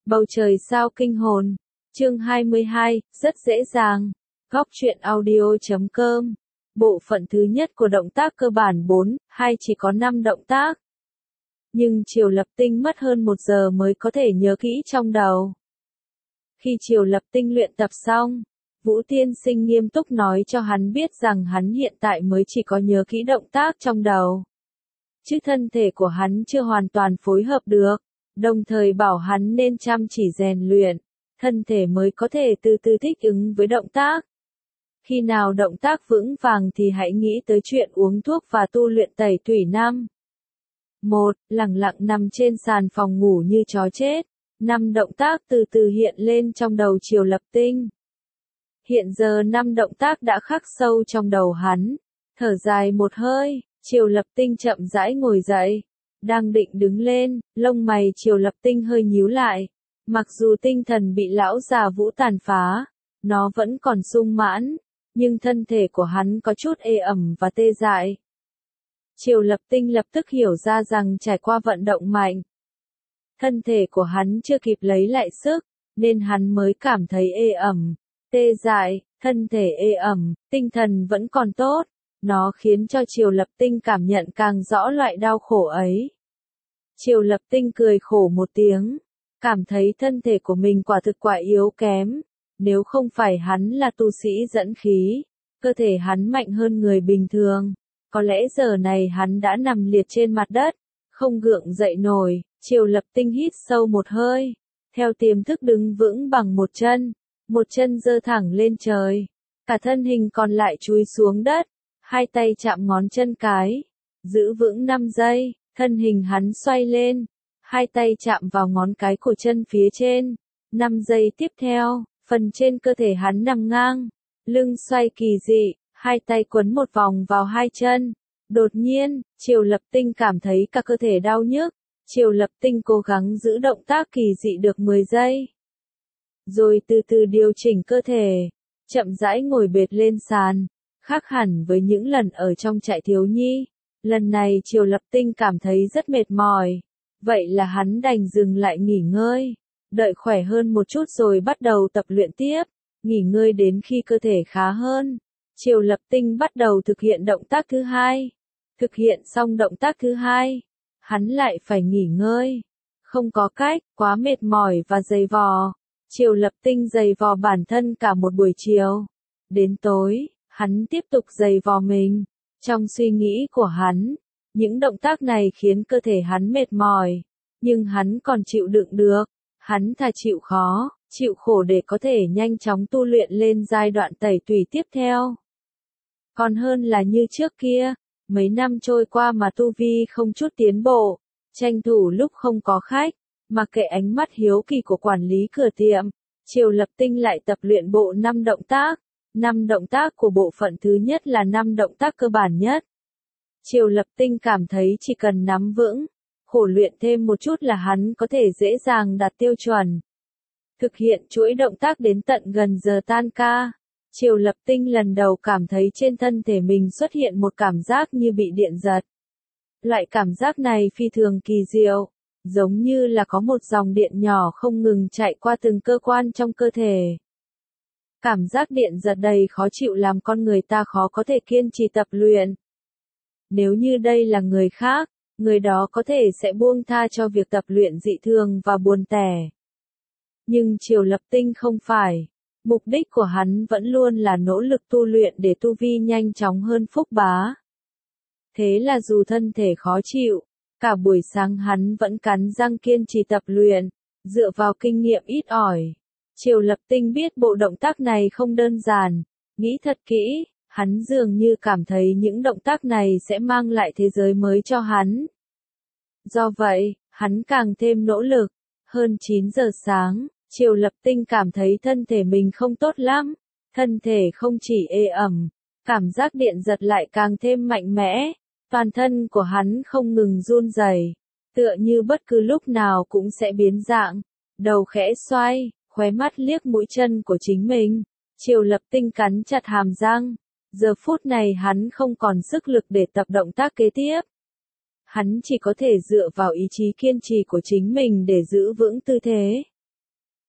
Bầu trời sao kinh hồn. Chương 22, rất dễ dàng. Góc truyện audio.com. Bộ phận thứ nhất của động tác cơ bản 4, 2 chỉ có 5 động tác. Nhưng Triều Lập Tinh mất hơn 1 giờ mới có thể nhớ kỹ trong đầu. Khi Triều Lập Tinh luyện tập xong, Vũ Tiên Sinh nghiêm túc nói cho hắn biết rằng hắn hiện tại mới chỉ có nhớ kỹ động tác trong đầu. Chứ thân thể của hắn chưa hoàn toàn phối hợp được, đồng thời bảo hắn nên chăm chỉ rèn luyện, thân thể mới có thể từ từ thích ứng với động tác. Khi nào động tác vững vàng thì hãy nghĩ tới chuyện uống thuốc và tu luyện tẩy tủy năm. 1. Lẳng lặng nằm trên sàn phòng ngủ như chó chết. 5 động tác từ từ hiện lên trong đầu Triều Lập Tinh. Hiện giờ 5 động tác đã khắc sâu trong đầu hắn. Thở dài một hơi, Triều Lập Tinh chậm rãi ngồi dậy. Đang định đứng lên, lông mày Triều Lập Tinh hơi nhíu lại. Mặc dù tinh thần bị lão già Vũ tàn phá, nó vẫn còn sung mãn, nhưng thân thể của hắn có chút ê ẩm và tê dại. Triều Lập Tinh lập tức hiểu ra rằng trải qua vận động mạnh, thân thể của hắn chưa kịp lấy lại sức, nên hắn mới cảm thấy ê ẩm, tê dại, thân thể ê ẩm, tinh thần vẫn còn tốt. Nó khiến cho Triều Lập Tinh cảm nhận càng rõ loại đau khổ ấy. Triều Lập Tinh cười khổ một tiếng, cảm thấy thân thể của mình quả thực quá yếu kém. Nếu không phải hắn là tu sĩ dẫn khí, cơ thể hắn mạnh hơn người bình thường, có lẽ giờ này hắn đã nằm liệt trên mặt đất, không gượng dậy nổi. Triều Lập Tinh hít sâu một hơi, theo tiềm thức đứng vững bằng một chân giơ thẳng lên trời, cả thân hình còn lại chúi xuống đất, hai tay chạm ngón chân cái, giữ vững 5 giây, thân hình hắn xoay lên, hai tay chạm vào ngón cái của chân phía trên, 5 giây tiếp theo, phần trên cơ thể hắn nằm ngang, lưng xoay kỳ dị, hai tay quấn một vòng vào hai chân. Đột nhiên, Triều Lập Tinh cảm thấy cả cơ thể đau nhức. Triều Lập Tinh cố gắng giữ động tác kỳ dị được 10 giây. Rồi từ từ điều chỉnh cơ thể, chậm rãi ngồi bệt lên sàn, khác hẳn với những lần ở trong trại thiếu nhi. Lần này Triều Lập Tinh cảm thấy rất mệt mỏi, vậy là hắn đành dừng lại nghỉ ngơi, đợi khỏe hơn một chút rồi bắt đầu tập luyện tiếp, nghỉ ngơi đến khi cơ thể khá hơn. Triều Lập Tinh bắt đầu thực hiện động tác thứ hai. Thực hiện xong động tác thứ hai, hắn lại phải nghỉ ngơi. Không có cách, quá mệt mỏi và dày vò. Triều Lập Tinh dày vò bản thân cả một buổi chiều. Đến tối, hắn tiếp tục dày vò mình. Trong suy nghĩ của hắn, những động tác này khiến cơ thể hắn mệt mỏi. Nhưng hắn còn chịu đựng được. Hắn thà chịu khó, chịu khổ để có thể nhanh chóng tu luyện lên giai đoạn tẩy tủy tiếp theo. Còn hơn là như trước kia, mấy năm trôi qua mà tu vi không chút tiến bộ, tranh thủ lúc không có khách, mặc kệ ánh mắt hiếu kỳ của quản lý cửa tiệm, Triều Lập Tinh lại tập luyện bộ 5 động tác. 5 động tác của bộ phận thứ nhất là 5 động tác cơ bản nhất. Triều Lập Tinh cảm thấy chỉ cần nắm vững, khổ luyện thêm một chút là hắn có thể dễ dàng đạt tiêu chuẩn. Thực hiện chuỗi động tác đến tận gần giờ tan ca. Triều Lập Tinh lần đầu cảm thấy trên thân thể mình xuất hiện một cảm giác như bị điện giật. Loại cảm giác này phi thường kỳ diệu, giống như là có một dòng điện nhỏ không ngừng chạy qua từng cơ quan trong cơ thể. Cảm giác điện giật đầy khó chịu làm con người ta khó có thể kiên trì tập luyện. Nếu như đây là người khác, người đó có thể sẽ buông tha cho việc tập luyện dị thường và buồn tẻ. Nhưng Triều Lập Tinh không phải. Mục đích của hắn vẫn luôn là nỗ lực tu luyện để tu vi nhanh chóng hơn Phúc Bá. Thế là dù thân thể khó chịu, cả buổi sáng hắn vẫn cắn răng kiên trì tập luyện, dựa vào kinh nghiệm ít ỏi. Triều Lập Tinh biết bộ động tác này không đơn giản, nghĩ thật kỹ, hắn dường như cảm thấy những động tác này sẽ mang lại thế giới mới cho hắn. Do vậy, hắn càng thêm nỗ lực. Hơn 9 giờ sáng, Triều Lập Tinh cảm thấy thân thể mình không tốt lắm, thân thể không chỉ ê ẩm, cảm giác điện giật lại càng thêm mạnh mẽ, toàn thân của hắn không ngừng run rẩy, tựa như bất cứ lúc nào cũng sẽ biến dạng, đầu khẽ xoay, khóe mắt liếc mũi chân của chính mình. Triều Lập Tinh cắn chặt hàm răng, giờ phút này hắn không còn sức lực để tập động tác kế tiếp. Hắn chỉ có thể dựa vào ý chí kiên trì của chính mình để giữ vững tư thế.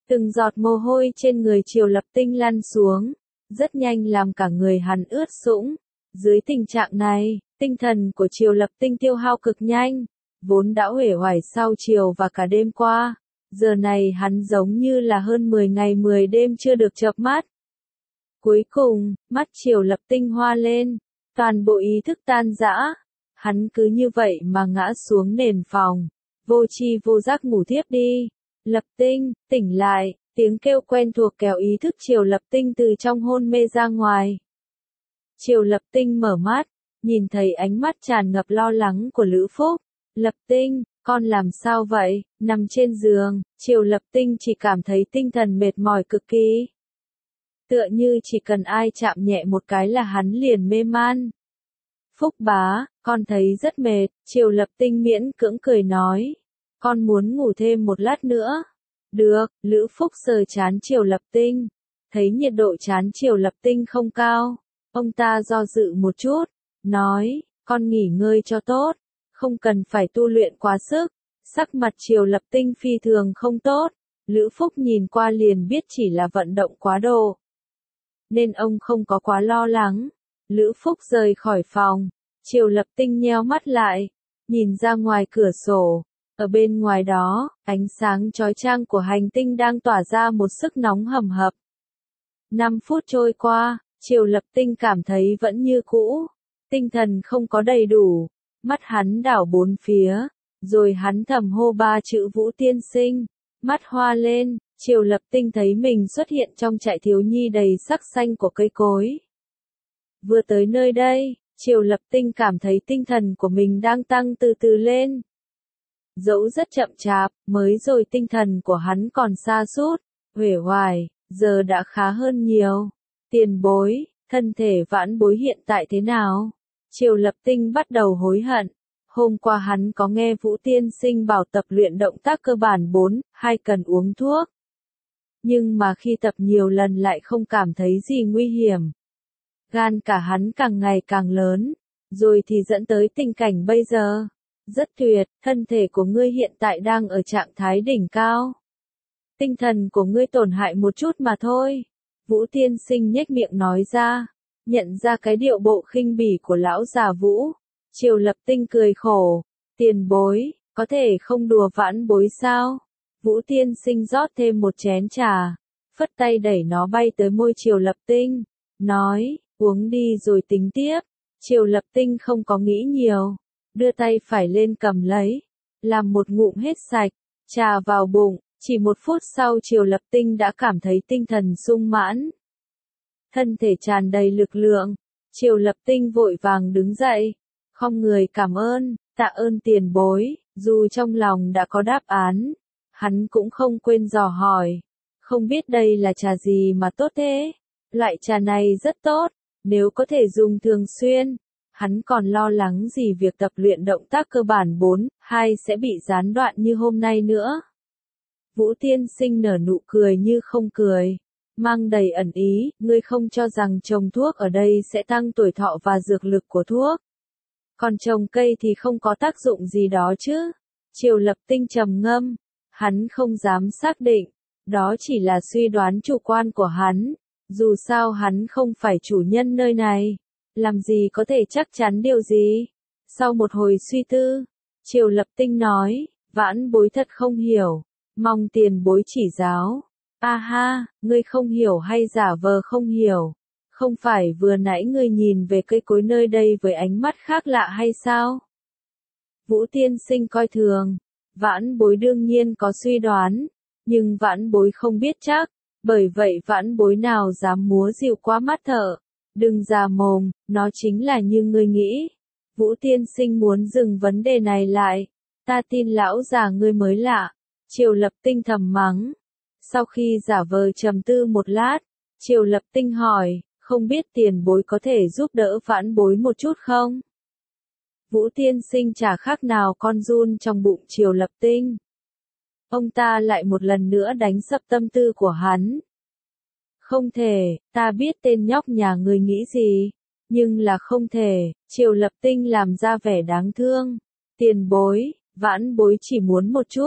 Từng giọt mồ hôi trên người Triều Lập Tinh lăn xuống, rất nhanh làm cả người hắn ướt sũng. Dưới tình trạng này, tinh thần của Triều Lập Tinh tiêu hao cực nhanh, vốn đã uể oải sau chiều và cả đêm qua. Giờ này hắn giống như là hơn 10 ngày 10 đêm chưa được chợp mắt. Cuối cùng, mắt Triều Lập Tinh hoa lên, toàn bộ ý thức tan rã. Hắn cứ như vậy mà ngã xuống nền phòng, vô tri vô giác ngủ thiếp đi. Lập Tinh, tỉnh lại, tiếng kêu quen thuộc kéo ý thức Triều Lập Tinh từ trong hôn mê ra ngoài. Triều Lập Tinh mở mắt, nhìn thấy ánh mắt tràn ngập lo lắng của Lữ Phúc. Lập Tinh, con làm sao vậy? Nằm trên giường, Triều Lập Tinh chỉ cảm thấy tinh thần mệt mỏi cực kỳ. Tựa như chỉ cần ai chạm nhẹ một cái là hắn liền mê man. Phúc bá, con thấy rất mệt, Triều Lập Tinh miễn cưỡng cười nói. Con muốn ngủ thêm một lát nữa. Được, Lữ Phúc sờ trán Triều Lập Tinh. Thấy nhiệt độ trán Triều Lập Tinh không cao. Ông ta do dự một chút, nói, con nghỉ ngơi cho tốt, không cần phải tu luyện quá sức. Sắc mặt Triều Lập Tinh phi thường không tốt, Lữ Phúc nhìn qua liền biết chỉ là vận động quá độ. Nên ông không có quá lo lắng. Lữ Phúc rời khỏi phòng, Triều Lập Tinh nheo mắt lại, nhìn ra ngoài cửa sổ. Ở bên ngoài đó, ánh sáng chói chang của hành tinh đang tỏa ra một sức nóng hầm hập. 5 phút trôi qua, Triều Lập Tinh cảm thấy vẫn như cũ, tinh thần không có đầy đủ, mắt hắn đảo bốn phía, rồi hắn thầm hô 3 chữ Vũ tiên sinh, mắt hoa lên, Triều Lập Tinh thấy mình xuất hiện trong trại thiếu nhi đầy sắc xanh của cây cối. Vừa tới nơi đây, Triều Lập Tinh cảm thấy tinh thần của mình đang tăng từ từ lên. Dẫu rất chậm chạp, mới rồi tinh thần của hắn còn sa sút, uể oải, giờ đã khá hơn nhiều. Tiền bối, thân thể Vãn Bối hiện tại thế nào? Triều Lập Tinh bắt đầu hối hận. Hôm qua hắn có nghe Vũ tiên sinh bảo tập luyện động tác cơ bản 4, hay cần uống thuốc. Nhưng mà khi tập nhiều lần lại không cảm thấy gì nguy hiểm. Gan cả hắn càng ngày càng lớn, rồi thì dẫn tới tình cảnh bây giờ. Rất tuyệt, thân thể của ngươi hiện tại đang ở trạng thái đỉnh cao. Tinh thần của ngươi tổn hại một chút mà thôi. Vũ tiên sinh nhếch miệng nói ra, nhận ra cái điệu bộ khinh bỉ của lão già Vũ. Triều Lập Tinh cười khổ, tiền bối, có thể không đùa Vãn Bối sao? Vũ tiên sinh rót thêm một chén trà, phất tay đẩy nó bay tới môi Triều Lập Tinh, nói, uống đi rồi tính tiếp. Triều Lập Tinh không có nghĩ nhiều, đưa tay phải lên cầm lấy, làm một ngụm hết sạch, trà vào bụng, chỉ 1 phút sau Triều Lập Tinh đã cảm thấy tinh thần sung mãn. Thân thể tràn đầy lực lượng, Triều Lập Tinh vội vàng đứng dậy, khom người cảm ơn, tạ ơn tiền bối, dù trong lòng đã có đáp án, hắn cũng không quên dò hỏi, không biết đây là trà gì mà tốt thế? Loại trà này rất tốt, nếu có thể dùng thường xuyên. Hắn còn lo lắng gì việc tập luyện động tác cơ bản 4, 2 sẽ bị gián đoạn như hôm nay nữa. Vũ tiên sinh nở nụ cười như không cười, mang đầy ẩn ý, ngươi không cho rằng trồng thuốc ở đây sẽ tăng tuổi thọ và dược lực của thuốc. Còn trồng cây thì không có tác dụng gì đó chứ. Triều Lập Tinh trầm ngâm, hắn không dám xác định, đó chỉ là suy đoán chủ quan của hắn, dù sao hắn không phải chủ nhân nơi này. Làm gì có thể chắc chắn điều gì? Sau một hồi suy tư, Triều Lập Tinh nói, Vãn Bối thật không hiểu, mong tiền bối chỉ giáo. A ha, ngươi không hiểu hay giả vờ không hiểu? Không phải vừa nãy ngươi nhìn về cây cối nơi đây với ánh mắt khác lạ hay sao? Vũ tiên sinh coi thường, Vãn Bối đương nhiên có suy đoán, nhưng Vãn Bối không biết chắc, bởi vậy Vãn Bối nào dám múa rìu qua mắt thợ. Đừng già mồm, nó chính là như ngươi nghĩ. Vũ tiên sinh muốn dừng vấn đề này lại. Ta tin lão già ngươi mới lạ. Triều Lập Tinh thầm mắng. Sau khi giả vờ trầm tư một lát, Triều Lập Tinh hỏi, không biết tiền bối có thể giúp đỡ Vãn Bối một chút không? Vũ tiên sinh chả khác nào con giun trong bụng Triều Lập Tinh. Ông ta lại một lần nữa đánh sập tâm tư của hắn. Không thể, ta biết tên nhóc nhà ngươi nghĩ gì, nhưng là không thể. Triều Lập Tinh làm ra vẻ đáng thương. Tiền bối, Vãn Bối chỉ muốn một chút,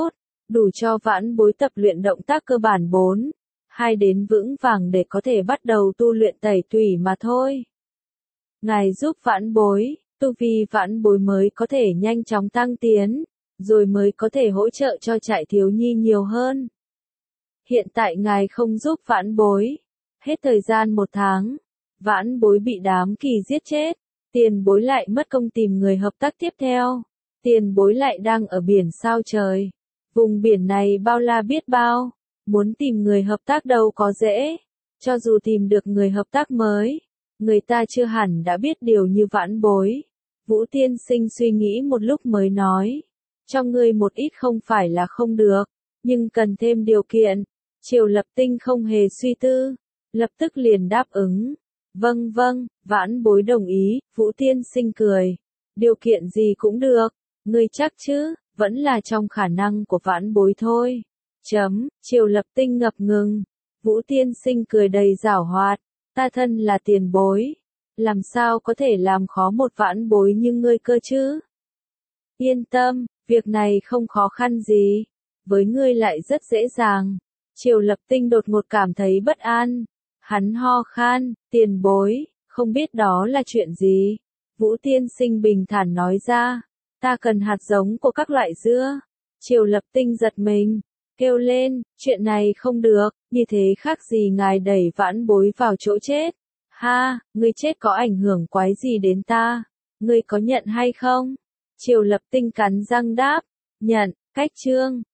đủ cho vãn bối tập luyện động tác cơ bản 4, 2 đến vững vàng để có thể bắt đầu tu luyện tẩy tủy mà thôi. Ngài giúp vãn bối, tu vi vãn bối mới có thể nhanh chóng tăng tiến, rồi mới có thể hỗ trợ cho trại thiếu nhi nhiều hơn. Hiện tại ngài không giúp vãn bối. Hết thời gian 1 tháng, vãn bối bị đám kỳ giết chết, tiền bối lại mất công tìm người hợp tác tiếp theo. Tiền bối lại đang ở biển sao trời. Vùng biển này bao la biết bao, muốn tìm người hợp tác đâu có dễ. Cho dù tìm được người hợp tác mới, người ta chưa hẳn đã biết điều như vãn bối. Vũ tiên sinh suy nghĩ một lúc mới nói, cho ngươi một ít không phải là không được, nhưng cần thêm điều kiện. Triều Lập Tinh không hề suy tư, lập tức liền đáp ứng. Vâng vâng, vãn bối đồng ý. Vũ tiên sinh cười, điều kiện gì cũng được, ngươi chắc chứ, vẫn là trong khả năng của vãn bối thôi. Triều Lập Tinh ngập ngừng. Vũ tiên sinh cười đầy giảo hoạt, ta thân là tiền bối, làm sao có thể làm khó một vãn bối như ngươi cơ chứ? Yên tâm, việc này không khó khăn gì, với ngươi lại rất dễ dàng. Triều Lập Tinh đột ngột cảm thấy bất an, hắn ho khan, tiền bối, không biết đó là chuyện gì? Vũ tiên sinh bình thản nói ra, ta cần hạt giống của các loại dưa. Triều Lập Tinh giật mình, kêu lên, chuyện này không được, như thế khác gì ngài đẩy vãn bối vào chỗ chết. Ha, ngươi chết có ảnh hưởng quái gì đến ta? Ngươi có nhận hay không? Triều Lập Tinh cắn răng đáp, nhận. Cách chương